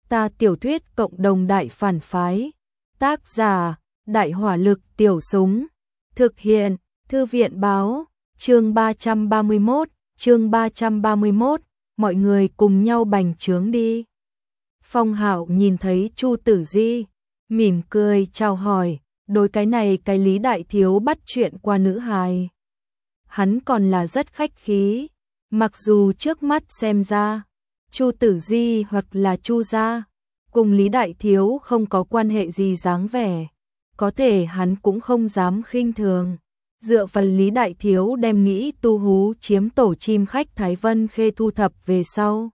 Ta tiểu thuyết cộng đồng đại phản phái. Tác giả: Đại hỏa lực tiểu súng. Thực hiện: Thư viện báo. Chương 331, mọi người cùng nhau bành trướng đi. Phong Hạo nhìn thấy Chu Tử Di, mỉm cười chào hỏi, đối cái này cái Lý đại thiếu bắt chuyện qua nữ hài. Hắn còn là rất khách khí, mặc dù trước mắt xem ra, Chu Tử Di hoặc là Chu gia, cùng Lý đại thiếu không có quan hệ gì dáng vẻ, có thể hắn cũng không dám khinh thường. Dựa vào Lý đại thiếu đem nghĩ tu hú chiếm tổ chim khách Thái Vân Khê thu thập về sau.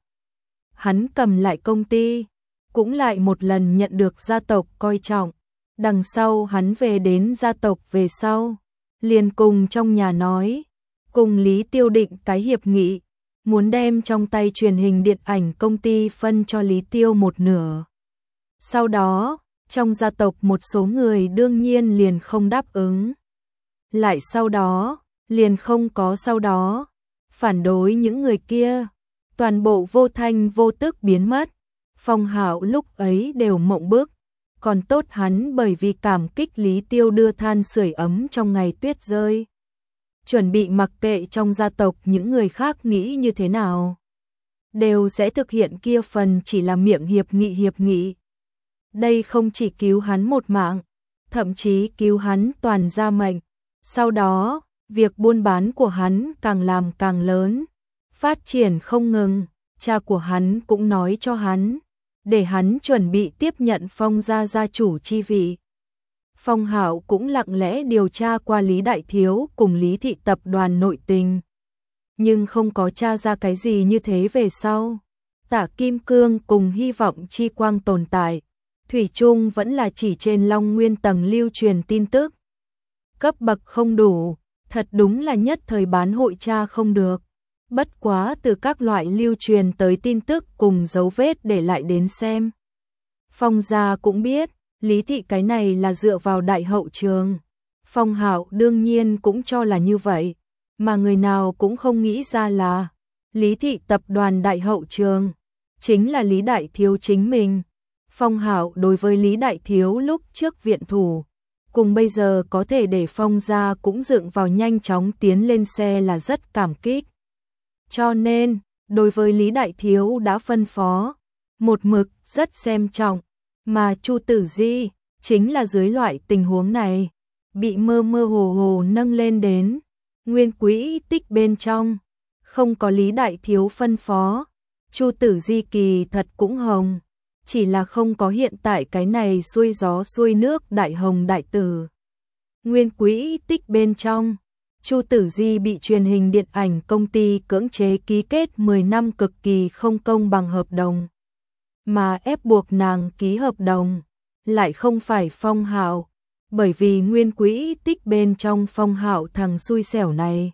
Hắn cầm lại công ty, cũng lại một lần nhận được gia tộc coi trọng. Đằng sau hắn về đến gia tộc về sau, liền cùng trong nhà nói, cùng Lý Tiêu định cái hiệp nghị, muốn đem trong tay truyền hình điện ảnh công ty phân cho Lý Tiêu một nửa. Sau đó, trong gia tộc một số người đương nhiên liền không đáp ứng. Lại sau đó, liền không có sau đó, phản đối những người kia, toàn bộ vô thanh vô tức biến mất. Phong Hạo lúc ấy đều mộng bức, còn tốt hắn bởi vì cảm kích Lý Tiêu đưa than sưởi ấm trong ngày tuyết rơi. Chuẩn bị mặc kệ trong gia tộc những người khác nghĩ như thế nào, đều sẽ thực hiện kia phần chỉ là miệng hiệp nghị. Đây không chỉ cứu hắn một mạng, thậm chí cứu hắn toàn gia mệnh. Sau đó, việc buôn bán của hắn càng làm càng lớn, phát triển không ngừng, cha của hắn cũng nói cho hắn, để hắn chuẩn bị tiếp nhận Phong gia gia chủ chi vị. Phong Hạo cũng lặng lẽ điều tra qua Lý đại thiếu cùng Lý thị tập đoàn nội tình, nhưng không có tra ra cái gì như thế về sau. Tả Kim Cương cùng Hy vọng chi quang tồn tại, thủy chung vẫn là chỉ trên Long Nguyên tầng lưu truyền tin tức. Cấp bậc không đủ, thật đúng là nhất thời bán hội tra không được. Bất quá từ các loại lưu truyền tới tin tức cùng dấu vết để lại đến xem. Phong gia cũng biết, Lý thị cái này là dựa vào đại hậu trường. Phong Hạo đương nhiên cũng cho là như vậy, mà người nào cũng không nghĩ ra là Lý thị tập đoàn đại hậu trường chính là Lý đại thiếu chính mình. Phong Hạo đối với Lý đại thiếu lúc trước viện thủ, cùng bây giờ có thể để Phong gia cũng dựng vào nhanh chóng tiến lên xe là rất cảm kích. Cho nên, đối với Lý đại thiếu đã phân phó, một mực rất xem trọng, mà Chu Tử Di chính là dưới loại tình huống này, bị mơ mơ hồ hồ nâng lên đến nguyên quỹ tích bên trong, không có Lý đại thiếu phân phó, Chu Tử Di kỳ thật cũng hồng, chỉ là không có hiện tại cái này xuôi gió xuôi nước đại hồng đại tử. Nguyên quỹ tích bên trong, Chu Tử Di bị truyền hình điện ảnh công ty cưỡng chế ký kết 10 năm cực kỳ không công bằng hợp đồng, mà ép buộc nàng ký hợp đồng lại không phải Phong Hạo, bởi vì nguyên quỹ tích bên trong Phong Hạo thằng xui xẻo này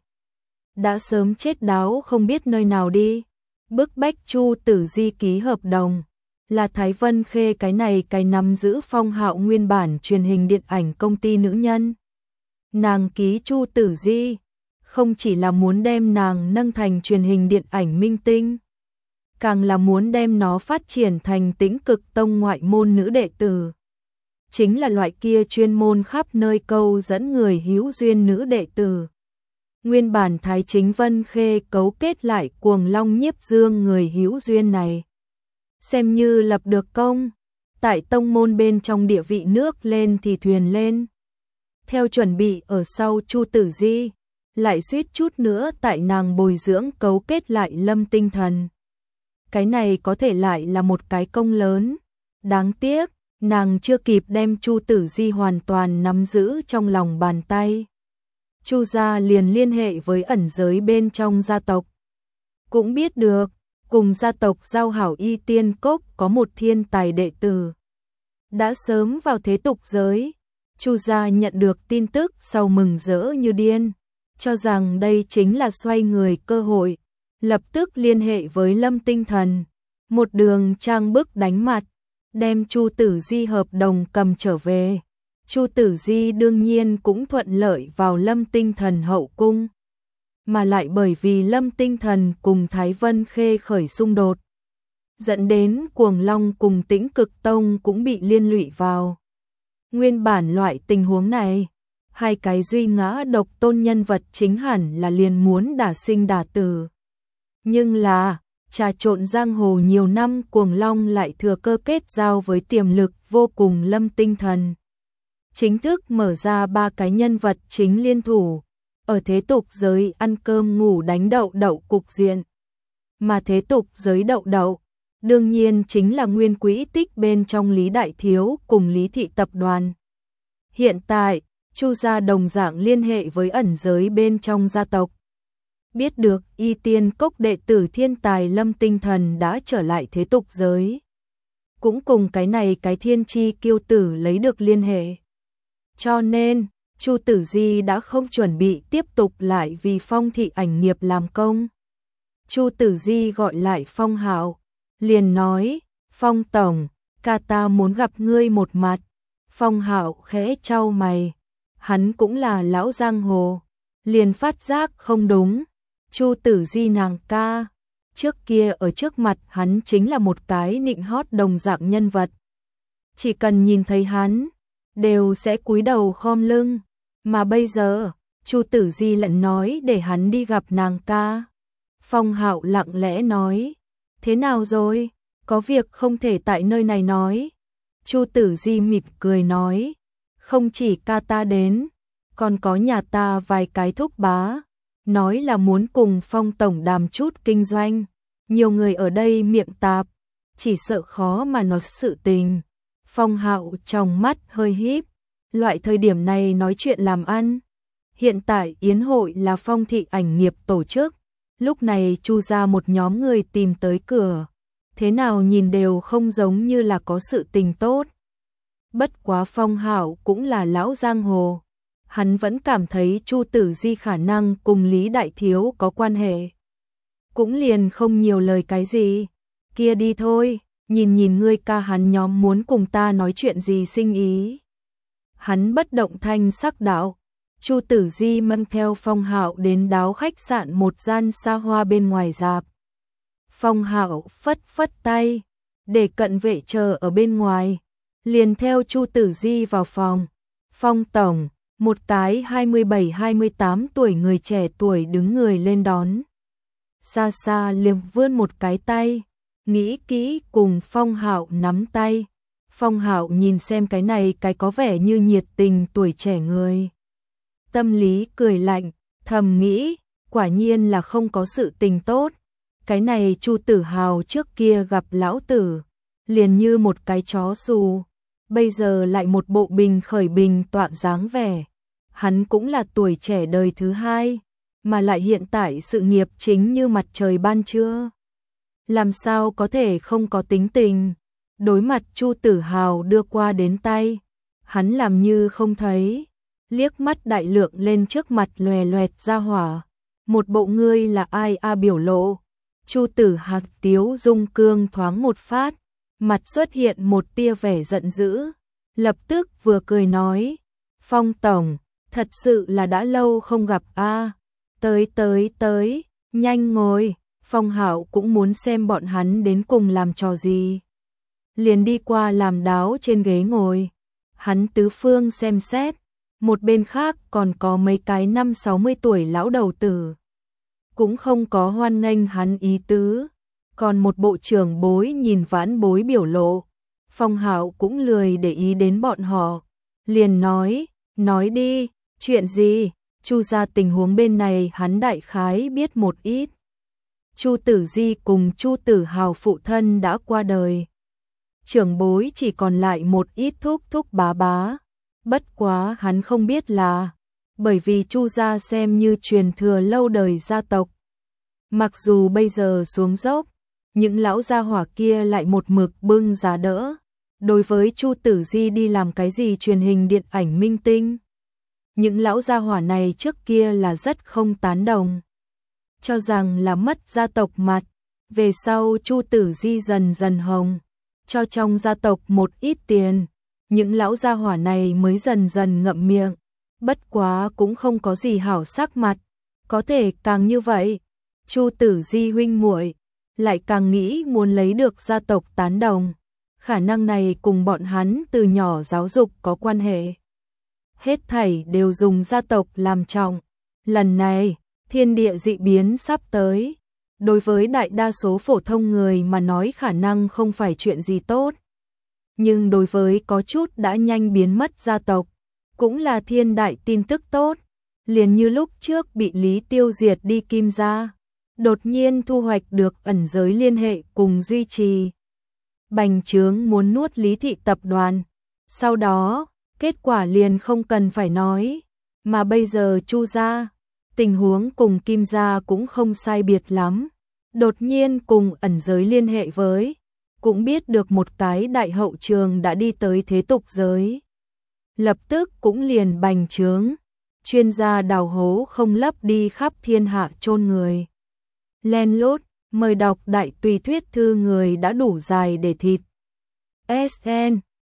đã sớm chết đáo không biết nơi nào đi, bức bách Chu Tử Di ký hợp đồng. Là Thái Vân Khê cái này cái nắm giữ Phong Hạo nguyên bản truyền hình điện ảnh công ty nữ nhân. Nàng ký Chu Tử Di, không chỉ là muốn đem nàng nâng thành truyền hình điện ảnh minh tinh, càng là muốn đem nó phát triển thành Tĩnh Cực Tông ngoại môn nữ đệ tử. Chính là loại kia chuyên môn khắp nơi câu dẫn người hữu duyên nữ đệ tử. Nguyên bản Thái Chính Vân Khê cấu kết lại Cuồng Long Nhiếp Dương người hữu duyên này, xem như lập được công, tại tông môn bên trong địa vị nước lên thì thuyền lên. Theo chuẩn bị ở sau Chu Tử Di, lại suýt chút nữa tại nàng bồi dưỡng cấu kết lại Lâm Tinh Thần. Cái này có thể lại là một cái công lớn, đáng tiếc, nàng chưa kịp đem Chu Tử Di hoàn toàn nắm giữ trong lòng bàn tay. Chu gia liền liên hệ với ẩn giới bên trong gia tộc. Cũng biết được, cùng gia tộc giao hảo Y Tiên Cốc có một thiên tài đệ tử, đã sớm vào thế tục giới. Chu gia nhận được tin tức sau mừng rỡ như điên, cho rằng đây chính là xoay người cơ hội, lập tức liên hệ với Lâm Tinh Thần, một đường trang bức đánh mặt, đem Chu Tử Di hợp đồng cầm trở về. Chu Tử Di đương nhiên cũng thuận lợi vào Lâm Tinh Thần hậu cung, mà lại bởi vì Lâm Tinh Thần cùng Thái Vân Khê khởi xung đột, dẫn đến Cuồng Long cùng Tĩnh Cực Tông cũng bị liên lụy vào. Nguyên bản loại tình huống này, hai cái duy ngã độc tôn nhân vật chính hẳn là liền muốn đả sinh đả tử. Nhưng là, trà trộn giang hồ nhiều năm, Cuồng Long lại thừa cơ kết giao với tiềm lực vô cùng Lâm Tinh Thần. Chính thức mở ra ba cái nhân vật chính liên thủ, ở thế tục giới ăn cơm ngủ đánh đậu đậu cục diện. Mà thế tục giới đậu đậu, đương nhiên chính là nguyên quỹ tích bên trong Lý Đại Thiếu cùng Lý Thị Tập đoàn. Hiện tại, Chu gia đồng dạng liên hệ với ẩn giới bên trong gia tộc. Biết được Y Tiên Cốc đệ tử thiên tài Lâm Tinh Thần đã trở lại thế tục giới. Cũng cùng cái này cái thiên chi kiêu tử lấy được liên hệ. Cho nên, Chu Tử Di đã không chuẩn bị tiếp tục lại vì Phong thị ảnh nghiệp làm công. Chu Tử Di gọi lại Phong Hạo, liền nói, Phong tổng, ca ta muốn gặp ngươi một mặt. Phong Hạo khẽ chau mày, hắn cũng là lão giang hồ, liền phát giác không đúng. Chu Tử Di nàng ca, trước kia ở trước mặt hắn chính là một cái nịnh hót đồng dạng nhân vật. Chỉ cần nhìn thấy hắn, đều sẽ cúi đầu khom lưng, mà bây giờ, Chu Tử Di lại nói để hắn đi gặp nàng ca. Phong Hạo lặng lẽ nói, thế nào rồi, có việc không thể tại nơi này nói. Chu Tử Di mỉm cười nói, không chỉ ca ta đến, còn có nhà ta vài cái thúc bá, nói là muốn cùng Phong tổng đàm chút kinh doanh. Nhiều người ở đây miệng tạp, chỉ sợ khó mà nói sự tình. Phong Hạo trong mắt hơi híp, loại thời điểm này nói chuyện làm ăn. Hiện tại yến hội là Phong thị ảnh nghiệp tổ chức, lúc này Chu ra một nhóm người tìm tới cửa, thế nào nhìn đều không giống như là có sự tình tốt. Bất quá Phong Hạo cũng là lão giang hồ, hắn vẫn cảm thấy Chu Tử Di khả năng cùng Lý Đại Thiếu có quan hệ. Cũng liền không nhiều lời cái gì, kia đi thôi, nhìn ngươi ca hắn nhóm muốn cùng ta nói chuyện gì sinh ý. Hắn bất động thanh sắc đạo, Chu Tử Di mang theo Phong Hạo đến đáo khách sạn một gian xa hoa bên ngoài rạp. Phong Hạo phất phất tay, để cận vệ chờ ở bên ngoài, liền theo Chu Tử Di vào phòng. Phong tổng, một cái 27-28 tuổi người trẻ tuổi đứng người lên đón. Xa xa liềm vươn một cái tay, nghĩ kỹ cùng Phong Hạo nắm tay. Phong Hạo nhìn xem cái này cái có vẻ như nhiệt tình tuổi trẻ người. Tâm lý cười lạnh, thầm nghĩ, quả nhiên là không có sự tình tốt. Cái này Chu Tử Hào trước kia gặp lão tử, liền như một cái chó xù, bây giờ lại một bộ bình khởi bình tọa dáng vẻ. Hắn cũng là tuổi trẻ đời thứ hai, mà lại hiện tại sự nghiệp chính như mặt trời ban trưa. Làm sao có thể không có tính tình? Đối mặt Chu Tử Hào đưa qua đến tay, hắn làm như không thấy, liếc mắt đại lượng lên trước mặt lòe loẹt ra hỏa. Một bộ ngươi là ai a biểu lộ. Chu Tử Hạc tiếu dung cương thoáng một phát, mặt xuất hiện một tia vẻ giận dữ, lập tức vừa cười nói, Phong tổng, thật sự là đã lâu không gặp a. Tới, nhanh ngồi. Phong Hạo cũng muốn xem bọn hắn đến cùng làm trò gì. Liền đi qua làm đáo trên ghế ngồi. Hắn tứ phương xem xét, một bên khác còn có mấy cái 50-60 tuổi lão đầu tử. Cũng không có hoan nghênh hắn ý tứ, còn một bộ trưởng bối nhìn vãn bối biểu lộ. Phong Hạo cũng lười để ý đến bọn họ, liền nói đi, chuyện gì? Chu gia tình huống bên này hắn đại khái biết một ít. Chu Tử Di cùng Chu Tử Hào phụ thân đã qua đời. Trưởng bối chỉ còn lại một ít thúc bá. Bất quá hắn không biết là, bởi vì Chu gia xem như truyền thừa lâu đời gia tộc. Mặc dù bây giờ xuống dốc, những lão gia hỏa kia lại một mực bưng giá đỡ. Đối với Chu Tử Di đi làm cái gì truyền hình điện ảnh minh tinh, những lão gia hỏa này trước kia là rất không tán đồng, cho rằng là mất gia tộc mặt. Về sau Chu Tử Di dần dần hồng, cho trong gia tộc một ít tiền, những lão gia hỏa này mới dần dần ngậm miệng. Bất quá cũng không có gì hảo sắc mặt, có thể càng như vậy. Chu Tử Di huynh muội lại càng nghĩ muốn lấy được gia tộc tán đồng. Khả năng này cùng bọn hắn từ nhỏ giáo dục có quan hệ. Hết thảy đều dùng gia tộc làm trọng. Lần này, thiên địa dị biến sắp tới. Đối với đại đa số phổ thông người mà nói khả năng không phải chuyện gì tốt. Nhưng đối với có chút đã nhanh biến mất gia tộc, cũng là thiên đại tin tức tốt. Liền như lúc trước bị Lý tiêu diệt đi Kim gia, đột nhiên thu hoạch được ẩn giới liên hệ cùng duy trì. Bành Trướng muốn nuốt Lý thị tập đoàn. Sau đó, kết quả liền không cần phải nói. Mà bây giờ Chu gia, tình huống cùng Kim gia cũng không sai biệt lắm. Đột nhiên cùng ẩn giới liên hệ với, cũng biết được một cái đại hậu trường đã đi tới thế tục giới. Lập tức cũng liền bành trướng, chuyên gia đào hố không lấp đi khắp thiên hạ chôn người. Len lút, mời đọc đại tùy thuyết thư người đã đủ dài để thịt. SN